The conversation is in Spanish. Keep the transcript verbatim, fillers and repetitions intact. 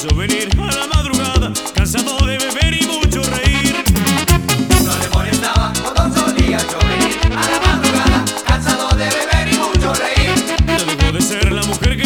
quiso venir a la madrugada, cansado de beber y mucho reír. No le molestaba cuando solía yo venir a la madrugada, cansado de beber y mucho reír. Ya dejó de ser la mujer que